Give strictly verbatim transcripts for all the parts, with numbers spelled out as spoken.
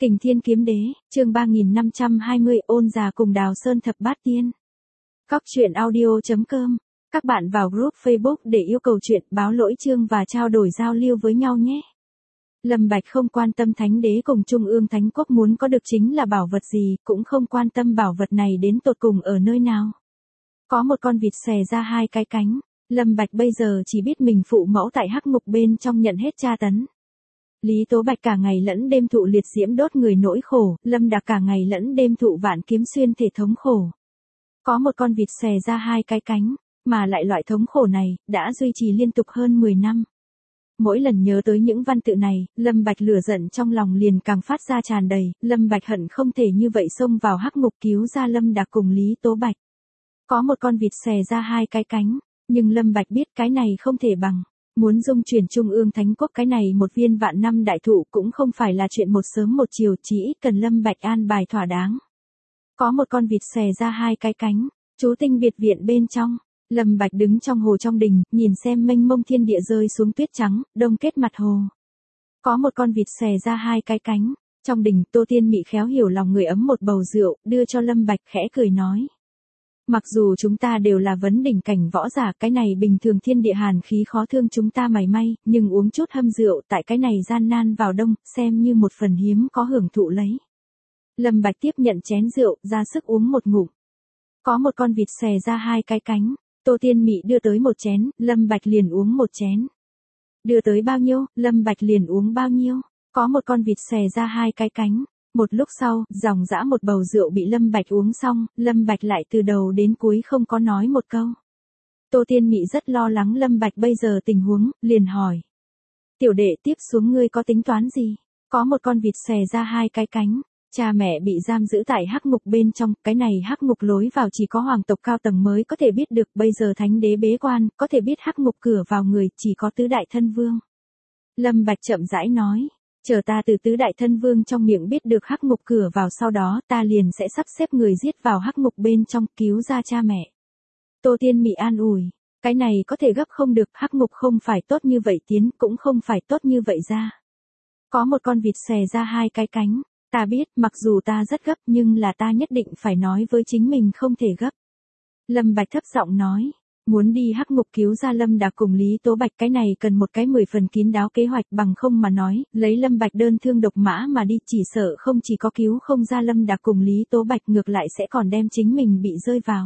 Kình Thiên Kiếm Đế, chương ba nghìn năm trăm hai mươi, ôn già cùng Đào Sơn thập bát tiên. Cóc truyện audio chấm com. Các bạn vào group Facebook để yêu cầu chuyện, báo lỗi chương và trao đổi giao lưu với nhau nhé. Lâm Bạch không quan tâm Thánh Đế cùng Trung ương Thánh Quốc muốn có được chính là bảo vật gì, cũng không quan tâm bảo vật này đến tột cùng ở nơi nào. Có một con vịt xè ra hai cái cánh, Lâm Bạch bây giờ chỉ biết mình phụ mẫu tại hắc ngục bên trong nhận hết tra tấn. Lý Tố Bạch cả ngày lẫn đêm thụ liệt diễm đốt người nỗi khổ, Lâm Đạc cả ngày lẫn đêm thụ vạn kiếm xuyên thể thống khổ. Có một con vịt xè ra hai cái cánh, mà lại loại thống khổ này, đã duy trì liên tục hơn mười năm. Mỗi lần nhớ tới những văn tự này, Lâm Bạch lửa giận trong lòng liền càng phát ra tràn đầy, Lâm Bạch hận không thể như vậy xông vào hắc ngục cứu ra Lâm Đạc cùng Lý Tố Bạch. Có một con vịt xè ra hai cái cánh, nhưng Lâm Bạch biết cái này không thể bằng. Muốn dung chuyển Trung ương Thánh Quốc cái này một viên vạn năm đại thụ cũng không phải là chuyện một sớm một chiều, chỉ ít cần Lâm Bạch an bài thỏa đáng. Có một con vịt xè ra hai cái cánh, chú tinh biệt viện bên trong, Lâm Bạch đứng trong hồ trong đình, nhìn xem mênh mông thiên địa rơi xuống tuyết trắng, đông kết mặt hồ. Có một con vịt xè ra hai cái cánh, trong đình Tô Tiên Mị khéo hiểu lòng người ấm một bầu rượu, đưa cho Lâm Bạch khẽ cười nói. Mặc dù chúng ta đều là vấn đỉnh cảnh võ giả, cái này bình thường thiên địa hàn khí khó thương chúng ta mảy may, nhưng uống chút hâm rượu tại cái này gian nan vào đông, xem như một phần hiếm có hưởng thụ lấy. Lâm Bạch tiếp nhận chén rượu, ra sức uống một ngụm. Có một con vịt xè ra hai cái cánh, Tô Tiên Mị đưa tới một chén, Lâm Bạch liền uống một chén. Đưa tới bao nhiêu, Lâm Bạch liền uống bao nhiêu. Có một con vịt xè ra hai cái cánh. Một lúc sau, dòng dã một bầu rượu bị Lâm Bạch uống xong, Lâm Bạch lại từ đầu đến cuối không có nói một câu. Tô Tiên Mị rất lo lắng Lâm Bạch bây giờ tình huống, liền hỏi. Tiểu đệ tiếp xuống ngươi có tính toán gì? Có một con vịt xè ra hai cái cánh, cha mẹ bị giam giữ tại hắc ngục bên trong, cái này hắc ngục lối vào chỉ có hoàng tộc cao tầng mới có thể biết được, bây giờ Thánh Đế bế quan, có thể biết hắc ngục cửa vào người, chỉ có tứ đại thân vương. Lâm Bạch chậm rãi nói. Chờ ta từ tứ đại thân vương trong miệng biết được hắc ngục cửa vào, sau đó ta liền sẽ sắp xếp người giết vào hắc ngục bên trong cứu ra cha mẹ. Tô Tiên Mị an ủi, cái này có thể gấp không được, hắc ngục không phải tốt như vậy tiến, cũng không phải tốt như vậy ra. Có một con vịt xè ra hai cái cánh, ta biết, mặc dù ta rất gấp nhưng là ta nhất định phải nói với chính mình không thể gấp. Lâm Bạch thấp giọng nói. Muốn đi hắc ngục cứu ra Lâm Đạc cùng Lý Tố Bạch, cái này cần một cái mười phần kín đáo kế hoạch, bằng không mà nói, lấy Lâm Bạch đơn thương độc mã mà đi, chỉ sợ không chỉ có cứu không ra Lâm Đạc cùng Lý Tố Bạch, ngược lại sẽ còn đem chính mình bị rơi vào.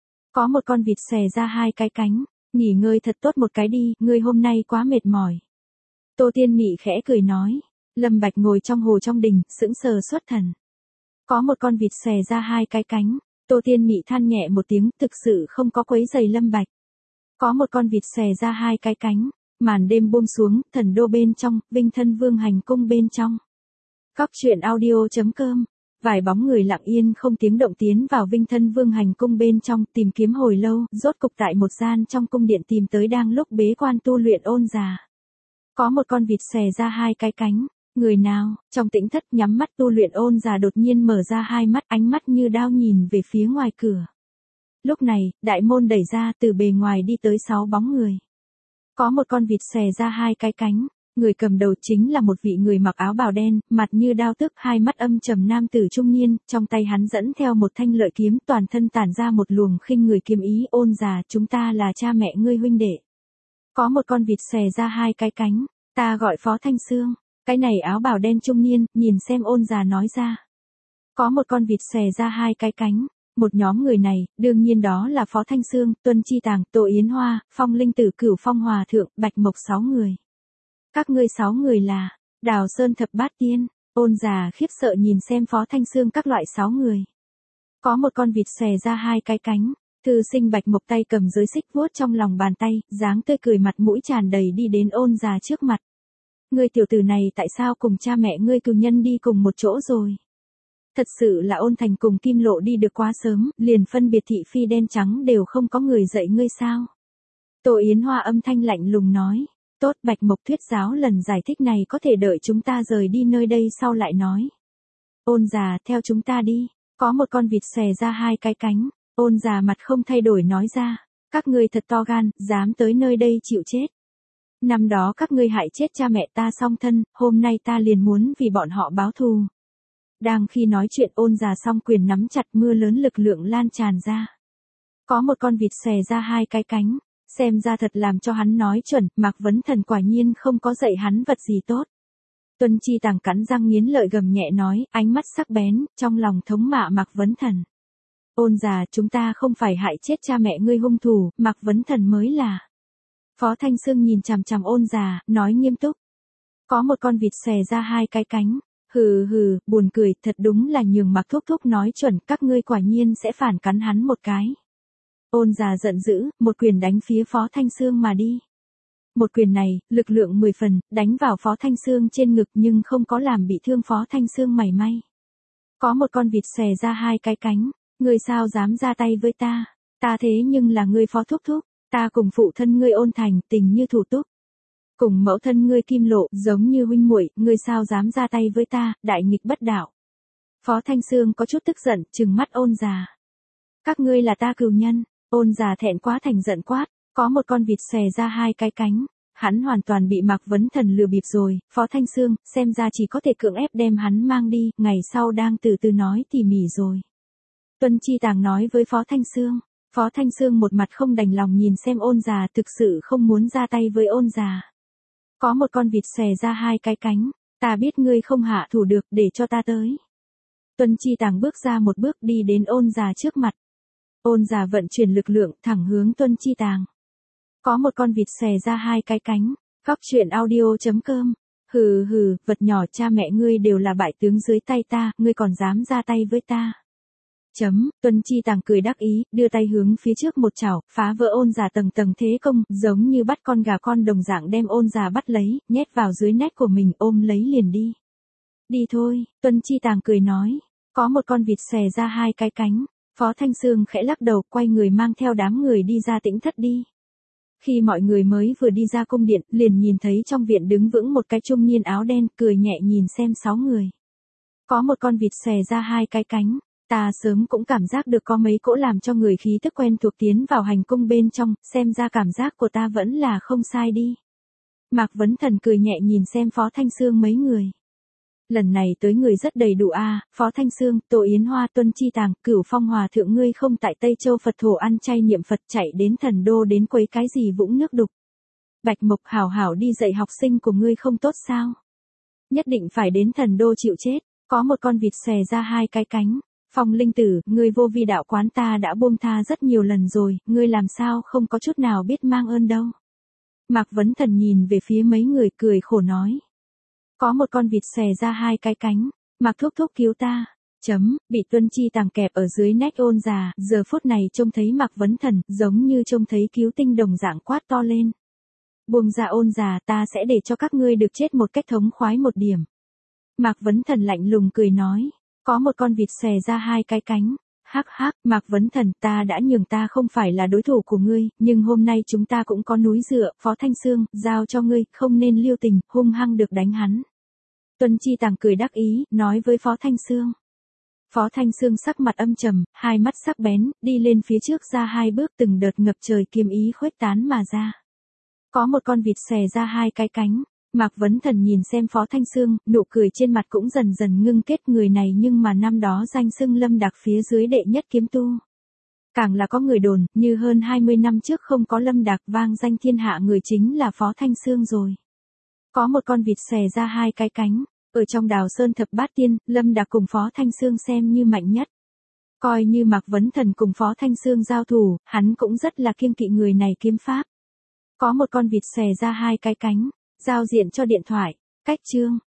Có một con vịt xè ra hai cái cánh, nghỉ ngơi thật tốt một cái đi, ngươi hôm nay quá mệt mỏi. Tô Tiên Mị khẽ cười nói. Lâm Bạch ngồi trong hồ trong đình, sững sờ xuất thần. Có một con vịt xè ra hai cái cánh. Tô Tiên Mị than nhẹ một tiếng, thực sự không có quấy giày Lâm Bạch. Có một con vịt xè ra hai cái cánh, màn đêm buông xuống, thần đô bên trong, Vinh Thân Vương hành cung bên trong. Cóc truyện audio chấm com. Vài bóng người lặng yên không tiếng động tiến vào Vinh Thân Vương hành cung bên trong, tìm kiếm hồi lâu, rốt cục tại một gian trong cung điện tìm tới đang lúc bế quan tu luyện Ôn già. Có một con vịt xè ra hai cái cánh. Người nào, trong tĩnh thất nhắm mắt tu luyện Ôn già đột nhiên mở ra hai mắt, ánh mắt như đao nhìn về phía ngoài cửa. Lúc này, đại môn đẩy ra, từ bề ngoài đi tới sáu bóng người. Có một con vịt xè ra hai cái cánh, người cầm đầu chính là một vị người mặc áo bào đen, mặt như đao tức, hai mắt âm trầm nam tử trung niên, trong tay hắn dẫn theo một thanh lợi kiếm, toàn thân tản ra một luồng khinh người kiếm ý. Ôn già, chúng ta là cha mẹ ngươi huynh đệ. Có một con vịt xè ra hai cái cánh, ta gọi Phó Thanh Xương. Cái này áo bào đen trung niên, nhìn xem Ôn già nói ra. Có một con vịt xè ra hai cái cánh, một nhóm người này, đương nhiên đó là Phó Thanh Xương, Tuân Chi Tàng, Tô Yến Hoa, Phong Linh Tử, Cửu Phong Hòa Thượng, Bạch Mộc sáu người. Các ngươi sáu người là, Đào Sơn thập bát tiên. Ôn già khiếp sợ nhìn xem Phó Thanh Xương các loại sáu người. Có một con vịt xè ra hai cái cánh, thư sinh Bạch Mộc tay cầm giới xích vuốt trong lòng bàn tay, dáng tươi cười mặt mũi tràn đầy đi đến Ôn già trước mặt. Ngươi tiểu tử này tại sao cùng cha mẹ ngươi cừu nhân đi cùng một chỗ rồi? Thật sự là Ôn Thành cùng Kim Lộ đi được quá sớm, liền phân biệt thị phi đen trắng đều không có người dạy ngươi sao? Tô Yến Hoa âm thanh lạnh lùng nói. Tốt, Bạch Mộc thuyết giáo lần giải thích này có thể đợi chúng ta rời đi nơi đây sau lại nói. Ôn già, theo chúng ta đi. Có một con vịt xè ra hai cái cánh, Ôn già mặt không thay đổi nói ra. Các ngươi thật to gan, dám tới nơi đây chịu chết. Năm đó các ngươi hại chết cha mẹ ta song thân, hôm nay ta liền muốn vì bọn họ báo thù. Đang khi nói chuyện Ôn Già song quyền nắm chặt, mưa lớn lực lượng lan tràn ra. Có một con vịt xòe ra hai cái cánh, xem ra thật làm cho hắn nói chuẩn, Mạc Vấn Thần quả nhiên không có dạy hắn vật gì tốt. Tuân Chi Tàng cắn răng nghiến lợi gầm nhẹ nói, ánh mắt sắc bén, trong lòng thống mạ Mạc Vấn Thần. Ôn Già, chúng ta không phải hại chết cha mẹ ngươi hung thủ, Mạc Vấn Thần mới là. Phó Thanh Sương nhìn chằm chằm Ôn Già, nói nghiêm túc. Có một con vịt xòe ra hai cái cánh. Hừ hừ, buồn cười, thật đúng là nhường Mạc Thúc Thúc nói chuẩn, các ngươi quả nhiên sẽ phản cắn hắn một cái. Ôn Già giận dữ, một quyền đánh phía Phó Thanh Sương mà đi. Một quyền này, lực lượng mười phần, đánh vào Phó Thanh Sương trên ngực nhưng không có làm bị thương Phó Thanh Sương mảy may. Có một con vịt xòe ra hai cái cánh, ngươi sao dám ra tay với ta, ta thế nhưng là ngươi Phó Thúc Thúc, ta cùng phụ thân ngươi Ôn Thành tình như thủ túc. Cùng mẫu thân ngươi Kim Lộ, giống như huynh muội, ngươi sao dám ra tay với ta, đại nghịch bất đạo. Phó Thanh Sương có chút tức giận, trừng mắt Ôn Già. Các ngươi là ta cừu nhân. Ôn Già thẹn quá thành giận quát, có một con vịt xòe ra hai cái cánh, hắn hoàn toàn bị Mạc Vấn Thần lừa bịp rồi, Phó Thanh Sương, xem ra chỉ có thể cưỡng ép đem hắn mang đi, ngày sau đang từ từ nói tỉ mỉ rồi. Tuân Chi Tàng nói với Phó Thanh Sương, Phó Thanh Sương một mặt không đành lòng nhìn xem Ôn Già thực sự không muốn ra tay với Ôn Già. Có một con vịt xòe ra hai cái cánh, ta biết ngươi không hạ thủ được, để cho ta tới. Tuân Chi Tàng bước ra một bước đi đến Ôn Già trước mặt. Ôn Già vận chuyển lực lượng thẳng hướng Tuân Chi Tàng. Có một con vịt xòe ra hai cái cánh, Góc truyện audio chấm com. Hừ hừ, vật nhỏ, cha mẹ ngươi đều là bại tướng dưới tay ta, ngươi còn dám ra tay với ta. Chấm, Tuân Chi Tàng cười đắc ý, đưa tay hướng phía trước một chảo, phá vỡ Ôn Già tầng tầng thế công, giống như bắt con gà con đồng dạng đem Ôn Già bắt lấy, nhét vào dưới nách của mình, ôm lấy liền đi. Đi thôi, Tuân Chi Tàng cười nói, có một con vịt xòe ra hai cái cánh, Phó Thanh Sương khẽ lắc đầu, quay người mang theo đám người đi ra Tĩnh Thất đi. Khi mọi người mới vừa đi ra cung điện, liền nhìn thấy trong viện đứng vững một cái trung niên áo đen, cười nhẹ nhìn xem sáu người. Có một con vịt xòe ra hai cái cánh. Ta sớm cũng cảm giác được có mấy cỗ làm cho người khí tức quen thuộc tiến vào hành cung bên trong, xem ra cảm giác của ta vẫn là không sai đi. Mạc Vấn Thần cười nhẹ nhìn xem Phó Thanh Sương mấy người. Lần này tới người rất đầy đủ a, à, Phó Thanh Sương, Tô Yến Hoa, Tuân Chi Tàng, Cửu Phong Hòa thượng ngươi không tại Tây Châu Phật thổ ăn chay niệm Phật chạy đến thần đô đến quấy cái gì vũng nước đục. Bạch Mộc hảo hảo đi dạy học sinh của ngươi không tốt sao? Nhất định phải đến thần đô chịu chết, có một con vịt xòe ra hai cái cánh. Phong Linh Tử, ngươi vô vi đạo quán ta đã buông tha rất nhiều lần rồi, ngươi làm sao không có chút nào biết mang ơn đâu. Mạc Vấn Thần nhìn về phía mấy người cười khổ nói. Có một con vịt xòe ra hai cái cánh, Mạc Thúc Thúc cứu ta. Chấm, bị Tuân Chi Tàng kẹp ở dưới nách Ôn Già, giờ phút này trông thấy Mạc Vấn Thần, giống như trông thấy cứu tinh đồng dạng quát to lên. Buông ra Ôn Già, ta sẽ để cho các ngươi được chết một cách thống khoái một điểm. Mạc Vấn Thần lạnh lùng cười nói. Có một con vịt xòe ra hai cái cánh. Hắc hắc, Mạc Vấn Thần, ta đã nhường ta không phải là đối thủ của ngươi, nhưng hôm nay chúng ta cũng có núi dựa, Phó Thanh Sương, giao cho ngươi, không nên lưu tình, hung hăng được đánh hắn. Tuân Chi Tàng cười đắc ý, nói với Phó Thanh Sương. Phó Thanh Sương sắc mặt âm trầm, hai mắt sắc bén, đi lên phía trước ra hai bước, từng đợt ngập trời kiếm ý khuếch tán mà ra. Có một con vịt xòe ra hai cái cánh. Mạc Vấn Thần nhìn xem Phó Thanh Sương, nụ cười trên mặt cũng dần dần ngưng kết, người này nhưng mà năm đó danh xưng Lâm Đạc phía dưới đệ nhất kiếm tu. Càng là có người đồn, như hơn hai mươi năm trước không có Lâm Đạc vang danh thiên hạ người chính là Phó Thanh Sương rồi. Có một con vịt xòe ra hai cái cánh, ở trong Đào Sơn Thập Bát Tiên, Lâm Đạc cùng Phó Thanh Sương xem như mạnh nhất. Coi như Mạc Vấn Thần cùng Phó Thanh Sương giao thủ, hắn cũng rất là kiêng kỵ người này kiếm pháp. Có một con vịt xòe ra hai cái cánh. Giao diện cho điện thoại, cách chương.